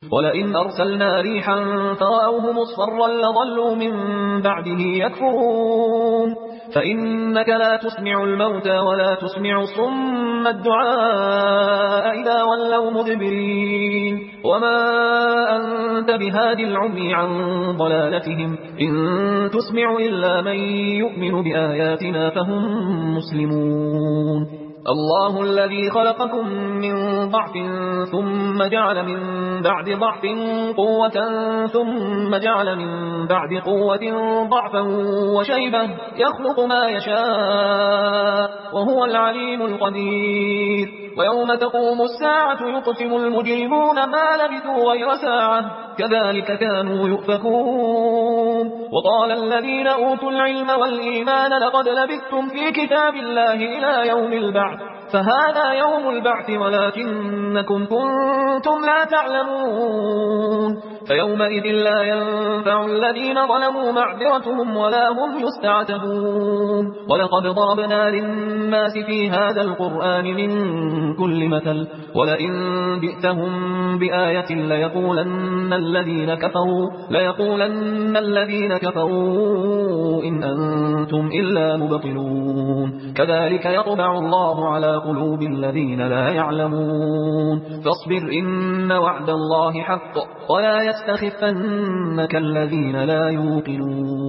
ولئن أرسلنا ريحا فرأوه مصفرا لظلوا من بعده يكفرون فإنك لا تسمع الموتى ولا تسمع الصم الدعاء إذا ولوا مدبرين وما أنت بهاد العمي عن ضلالتهم إن تسمع إلا من يؤمن بآياتنا فهم مسلمون الله الذي خلقكم من ضعف ثم جعل من بعد ضعف قوة ثم جعل من بعد قوة ضعفا وشيبة يخلق ما يشاء وهو العليم القدير ويوم تقوم الساعة يقسم المجرمون ما لبثوا غير ساعة كذلك كانوا يؤفكون وقال الذين أوتوا العلم والإيمان لقد لبثتم في كتاب الله إلى يوم البعث فهذا يوم البعث ولكنكم كنتم لا تعلمون فيومئذ لا ينفع الذين ظلموا معذرتهم ولا هم يستعتبون ولقد ضربنا للناس في هذا القرآن من كل مثل ولئن جئتهم بآية ليقولن الذين كفروا إن أنتم إلا مبطلون كذلك يطبع الله على قلوب الذين لا يعلمون فاصبر إن وعد الله حق ولا يستخفنك الذين لا يوقنون